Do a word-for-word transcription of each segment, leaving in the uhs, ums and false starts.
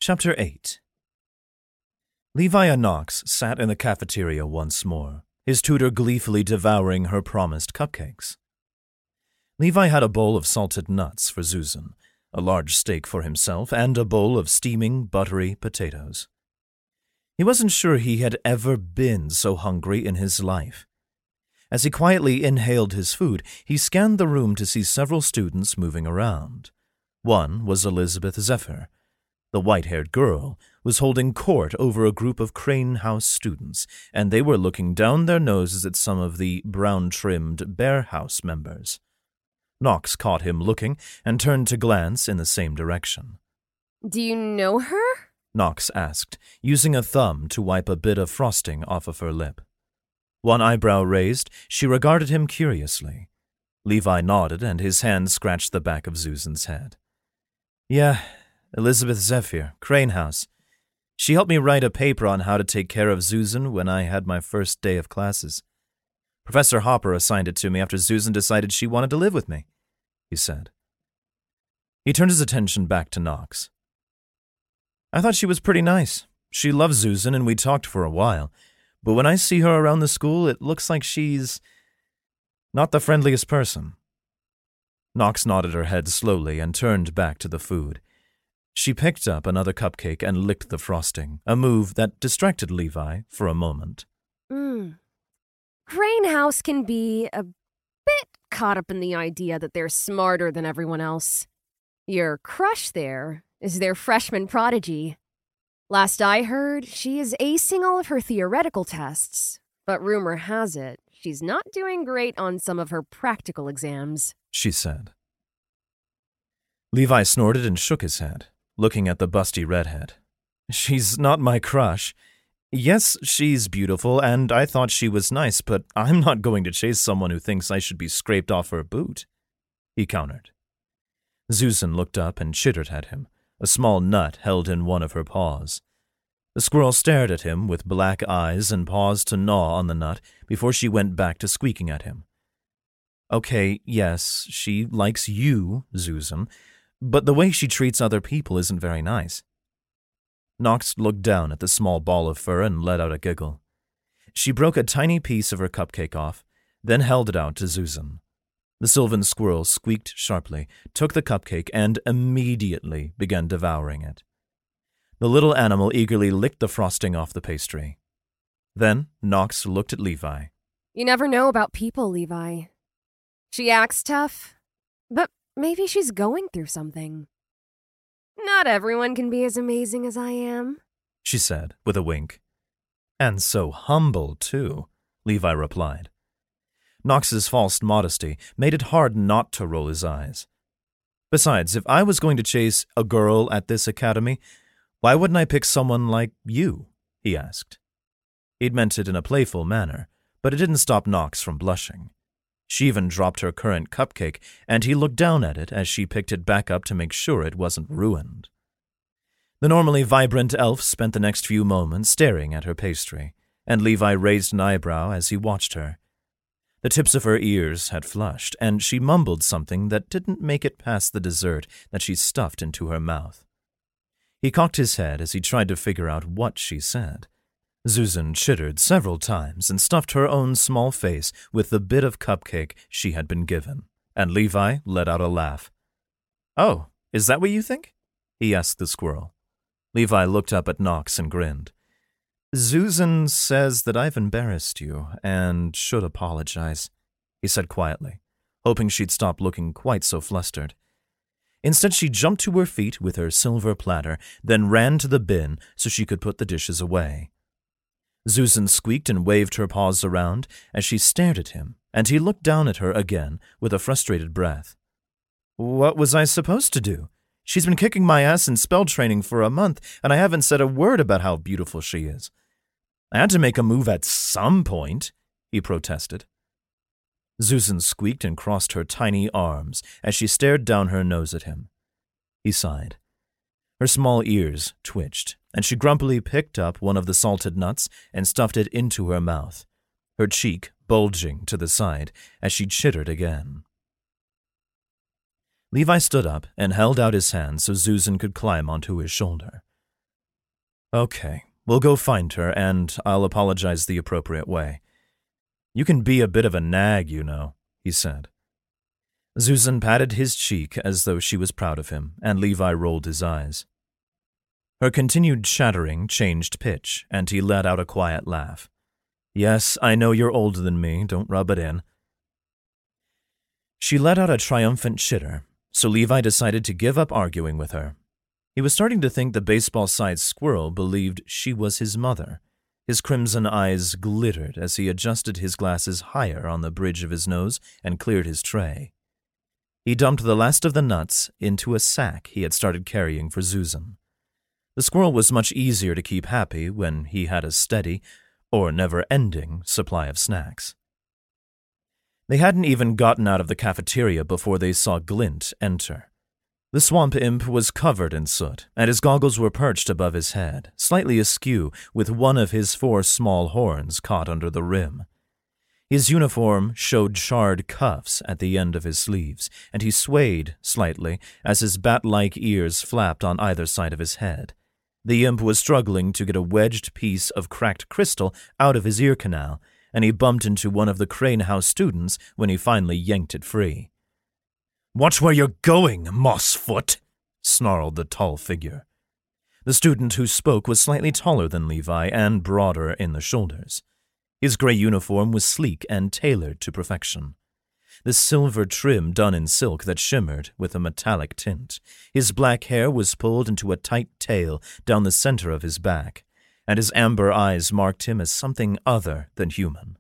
Chapter eight. Levi and Knox sat in the cafeteria once more, his tutor gleefully devouring her promised cupcakes. Levi had a bowl of salted nuts for Susan, a large steak for himself, and a bowl of steaming, buttery potatoes. He wasn't sure he had ever been so hungry in his life. As he quietly inhaled his food, he scanned the room to see several students moving around. One was Elizabeth Zephyr. The white-haired girl was holding court over a group of Crane House students, and they were looking down their noses at some of the brown-trimmed Bear House members. Knox caught him looking and turned to glance in the same direction. "Do you know her?" Knox asked, using a thumb to wipe a bit of frosting off of her lip. One eyebrow raised, she regarded him curiously. Levi nodded, and his hand scratched the back of Susan's head. "Yeah, Elizabeth Zephyr, Crane House. She helped me write a paper on how to take care of Susan when I had my first day of classes. Professor Hopper assigned it to me after Susan decided she wanted to live with me," he said. He turned his attention back to Knox. "I thought she was pretty nice. She loves Susan, and we talked for a while. But when I see her around the school, it looks like she's not the friendliest person." Knox nodded her head slowly and turned back to the food. She picked up another cupcake and licked the frosting, a move that distracted Levi for a moment. Mm. Crane House can be a bit caught up in the idea that they're smarter than everyone else. Your crush there is their freshman prodigy. Last I heard, she is acing all of her theoretical tests, but rumor has it she's not doing great on some of her practical exams, she said. Levi snorted and shook his head, looking at the busty redhead. "She's not my crush. Yes, she's beautiful, and I thought she was nice, but I'm not going to chase someone who thinks I should be scraped off her boot," he countered. Susan looked up and chittered at him, a small nut held in one of her paws. The squirrel stared at him with black eyes and paused to gnaw on the nut before she went back to squeaking at him. "Okay, yes, she likes you, Susan, but the way she treats other people isn't very nice." Knox looked down at the small ball of fur and let out a giggle. She broke a tiny piece of her cupcake off, then held it out to Susan. The sylvan squirrel squeaked sharply, took the cupcake, and immediately began devouring it. The little animal eagerly licked the frosting off the pastry. Then Knox looked at Levi. "You never know about people, Levi. She acts tough, but maybe she's going through something. Not everyone can be as amazing as I am," she said with a wink. "And so humble, too," Levi replied. Knox's false modesty made it hard not to roll his eyes. "Besides, if I was going to chase a girl at this academy, why wouldn't I pick someone like you?" he asked. He'd meant it in a playful manner, but it didn't stop Knox from blushing. She even dropped her current cupcake, and he looked down at it as she picked it back up to make sure it wasn't ruined. The normally vibrant elf spent the next few moments staring at her pastry, and Levi raised an eyebrow as he watched her. The tips of her ears had flushed, and she mumbled something that didn't make it past the dessert that she stuffed into her mouth. He cocked his head as he tried to figure out what she said. Susan chittered several times and stuffed her own small face with the bit of cupcake she had been given, and Levi let out a laugh. "Oh, is that what you think?" he asked the squirrel. Levi looked up at Knox and grinned. "Susan says that I've embarrassed you and should apologize," he said quietly, hoping she'd stop looking quite so flustered. Instead, she jumped to her feet with her silver platter, then ran to the bin so she could put the dishes away. Susan squeaked and waved her paws around as she stared at him, and he looked down at her again with a frustrated breath. "What was I supposed to do? She's been kicking my ass in spell training for a month, and I haven't said a word about how beautiful she is. I had to make a move at some point," he protested. Susan squeaked and crossed her tiny arms as she stared down her nose at him. He sighed. Her small ears twitched, and she grumpily picked up one of the salted nuts and stuffed it into her mouth, her cheek bulging to the side as she chittered again. Levi stood up and held out his hand so Susan could climb onto his shoulder. Okay, we'll go find her, and I'll apologize the appropriate way. You can be a bit of a nag, you know, he said. Zuzan patted his cheek as though she was proud of him, and Levi rolled his eyes. Her continued chattering changed pitch, and he let out a quiet laugh. Yes, I know you're older than me, don't rub it in. She let out a triumphant chitter, so Levi decided to give up arguing with her. He was starting to think the baseball-sized squirrel believed she was his mother. His crimson eyes glittered as he adjusted his glasses higher on the bridge of his nose and cleared his tray. He dumped the last of the nuts into a sack he had started carrying for Zuzan. The squirrel was much easier to keep happy when he had a steady, or never-ending, supply of snacks. They hadn't even gotten out of the cafeteria before they saw Glint enter. The swamp imp was covered in soot, and his goggles were perched above his head, slightly askew, with one of his four small horns caught under the rim. His uniform showed charred cuffs at the end of his sleeves, and he swayed slightly as his bat-like ears flapped on either side of his head. The imp was struggling to get a wedged piece of cracked crystal out of his ear canal, and he bumped into one of the Crane House students when he finally yanked it free. "Watch where you're going, Mossfoot," snarled the tall figure. The student who spoke was slightly taller than Levi and broader in the shoulders. His gray uniform was sleek and tailored to perfection. The silver trim done in silk that shimmered with a metallic tint. His black hair was pulled into a tight tail down the center of his back, and his amber eyes marked him as something other than human.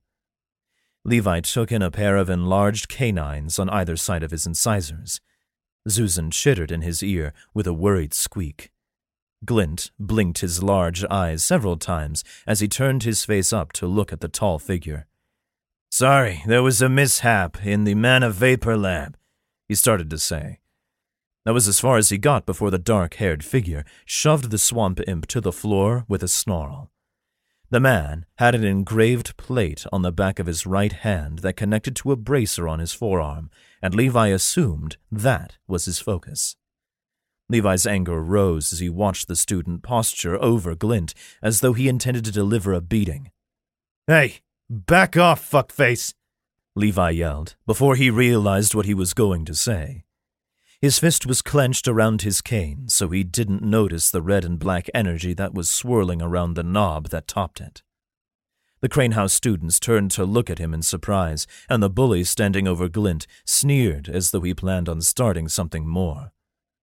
Levi took in a pair of enlarged canines on either side of his incisors. Zuzan chittered in his ear with a worried squeak. Glint blinked his large eyes several times as he turned his face up to look at the tall figure. "Sorry, there was a mishap in the Mana Vapor Lab," he started to say. That was as far as he got before the dark-haired figure shoved the swamp imp to the floor with a snarl. The man had an engraved plate on the back of his right hand that connected to a bracer on his forearm, and Levi assumed that was his focus. Levi's anger rose as he watched the student posture over Glint as though he intended to deliver a beating. "Hey, back off, fuckface!" Levi yelled, before he realized what he was going to say. His fist was clenched around his cane, so he didn't notice the red and black energy that was swirling around the knob that topped it. The Crane House students turned to look at him in surprise, and the bully standing over Glint sneered as though he planned on starting something more.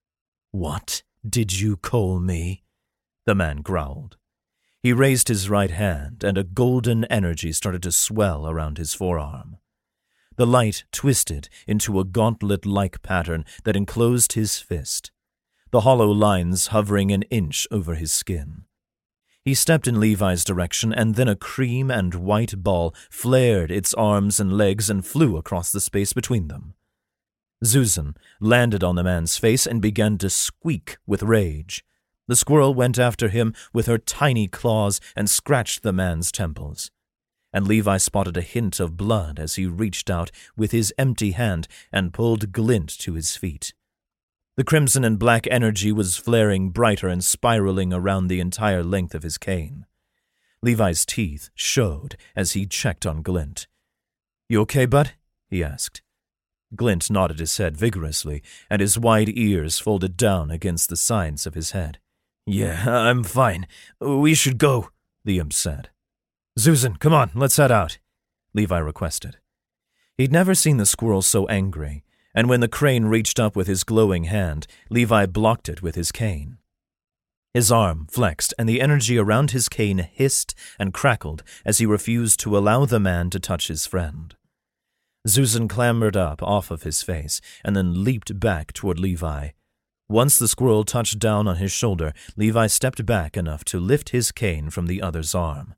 "What did you call me?" the man growled. He raised his right hand, and a golden energy started to swell around his forearm. The light twisted into a gauntlet-like pattern that enclosed his fist, the hollow lines hovering an inch over his skin. He stepped in Levi's direction, and then a cream and white ball flared its arms and legs and flew across the space between them. Zuzan landed on the man's face and began to squeak with rage. The squirrel went after him with her tiny claws and scratched the man's temples. And Levi spotted a hint of blood as he reached out with his empty hand and pulled Glint to his feet. The crimson and black energy was flaring brighter and spiraling around the entire length of his cane. Levi's teeth showed as he checked on Glint. "You okay, bud?" he asked. Glint nodded his head vigorously, and his wide ears folded down against the sides of his head. "Yeah, I'm fine. We should go," the imp said. "Zuzan, come on, let's head out," Levi requested. He'd never seen the squirrel so angry, and when the crane reached up with his glowing hand, Levi blocked it with his cane. His arm flexed, and the energy around his cane hissed and crackled as he refused to allow the man to touch his friend. Zuzan clambered up off of his face and then leaped back toward Levi. Once the squirrel touched down on his shoulder, Levi stepped back enough to lift his cane from the other's arm.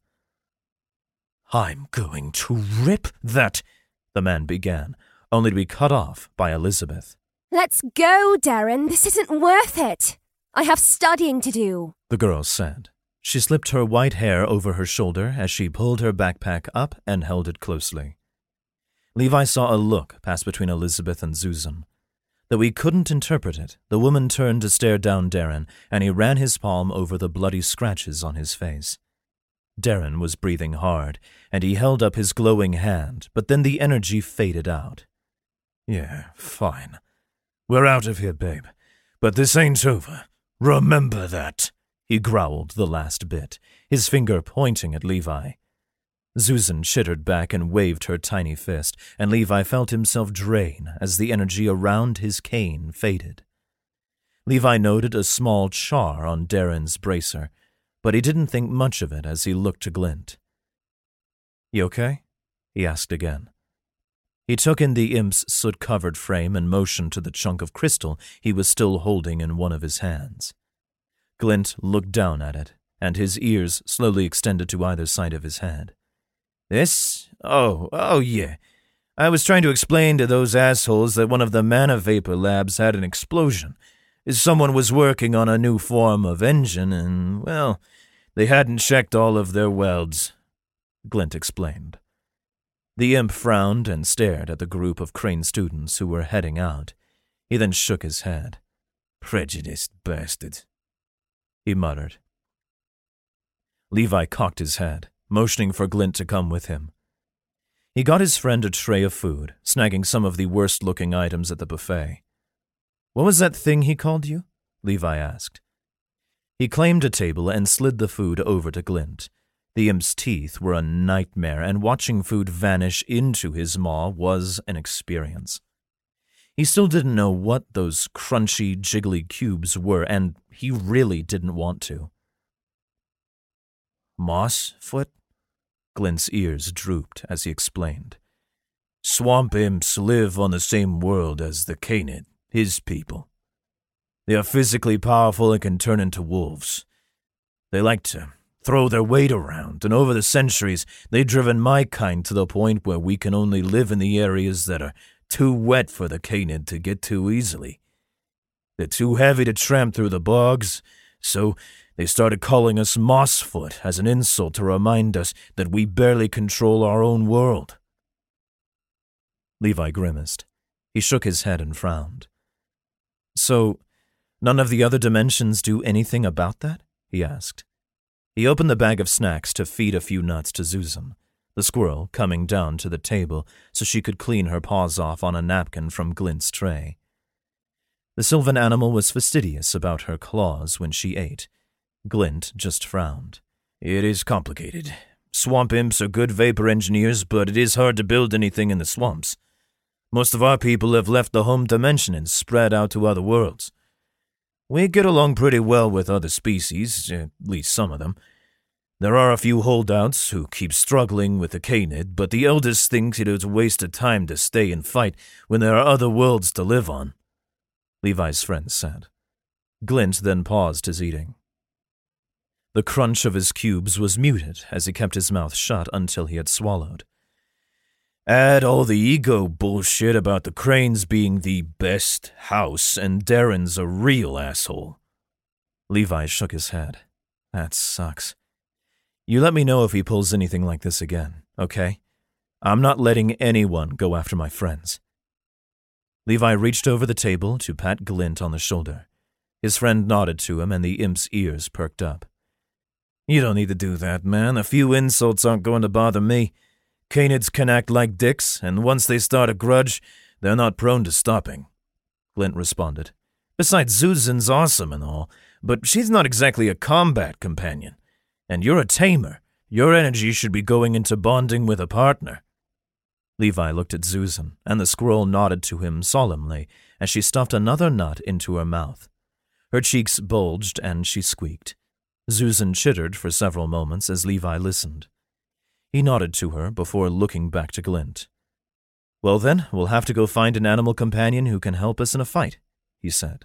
"I'm going to rip that," the man began, only to be cut off by Elizabeth. "Let's go, Darren. This isn't worth it. I have studying to do," the girl said. She slipped her white hair over her shoulder as she pulled her backpack up and held it closely. Levi saw a look pass between Elizabeth and Zuzan. Though he couldn't interpret it, the woman turned to stare down Darren, and he ran his palm over the bloody scratches on his face. Darren was breathing hard, and he held up his glowing hand, but then the energy faded out. Yeah, fine. We're out of here, babe. But this ain't over. Remember that. He growled the last bit, his finger pointing at Levi. Susan chittered back and waved her tiny fist, and Levi felt himself drain as the energy around his cane faded. Levi noted a small char on Darren's bracer, but he didn't think much of it as he looked to Glint. "You okay?" he asked again. He took in the imp's soot-covered frame and motioned to the chunk of crystal he was still holding in one of his hands. Glint looked down at it, and his ears slowly extended to either side of his head. "This? Oh, oh yeah. I was trying to explain to those assholes that one of the mana vapor labs had an explosion. Someone was working on a new form of engine and, well, they hadn't checked all of their welds," Glint explained. The imp frowned and stared at the group of Crane students who were heading out. He then shook his head. "Prejudiced bastard," he muttered. Levi cocked his head, motioning for Glint to come with him. He got his friend a tray of food, snagging some of the worst-looking items at the buffet. "What was that thing he called you?" Levi asked. He claimed a table and slid the food over to Glint. The imp's teeth were a nightmare, and watching food vanish into his maw was an experience. He still didn't know what those crunchy, jiggly cubes were, and he really didn't want to. "Moss foot?" Glint's ears drooped as he explained. "Swamp imps live on the same world as the Canid, his people. They are physically powerful and can turn into wolves. They like to throw their weight around, and over the centuries, they've driven my kind to the point where we can only live in the areas that are too wet for the Canid to get to easily. They're too heavy to tramp through the bogs, so they started calling us Mossfoot as an insult to remind us that we barely control our own world." Levi grimaced. He shook his head and frowned. "So, none of the other dimensions do anything about that?" he asked. He opened the bag of snacks to feed a few nuts to Susan, the squirrel coming down to the table so she could clean her paws off on a napkin from Glint's tray. The sylvan animal was fastidious about her claws when she ate. Glint just frowned. "It is complicated. Swamp imps are good vapor engineers, but it is hard to build anything in the swamps. Most of our people have left the home dimension and spread out to other worlds. We get along pretty well with other species, at least some of them. There are a few holdouts who keep struggling with the Canid, but the eldest thinks it is a waste of time to stay and fight when there are other worlds to live on," Levi's friend said. Glint then paused his eating. The crunch of his cubes was muted as he kept his mouth shut until he had swallowed. "Add all the ego bullshit about the Cranes being the best house, and Darren's a real asshole." Levi shook his head. "That sucks. You let me know if he pulls anything like this again, okay? I'm not letting anyone go after my friends." Levi reached over the table to pat Glint on the shoulder. His friend nodded to him, and the imp's ears perked up. "You don't need to do that, man. A few insults aren't going to bother me. Canids can act like dicks, and once they start a grudge, they're not prone to stopping," Glint responded. "Besides, Susan's awesome and all, but she's not exactly a combat companion. And you're a tamer. Your energy should be going into bonding with a partner." Levi looked at Susan, and the squirrel nodded to him solemnly as she stuffed another nut into her mouth. Her cheeks bulged and she squeaked. Susan chittered for several moments as Levi listened. He nodded to her before looking back to Glint. "Well then, we'll have to go find an animal companion who can help us in a fight," he said.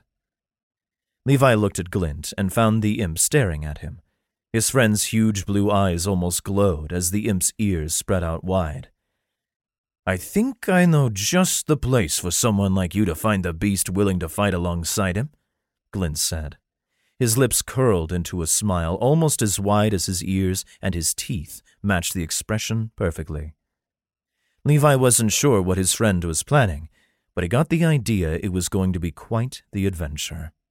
Levi looked at Glint and found the imp staring at him. His friend's huge blue eyes almost glowed as the imp's ears spread out wide. "I think I know just the place for someone like you to find a beast willing to fight alongside him," Glint said. His lips curled into a smile almost as wide as his ears, and his teeth matched the expression perfectly. Levi wasn't sure what his friend was planning, but he got the idea it was going to be quite the adventure.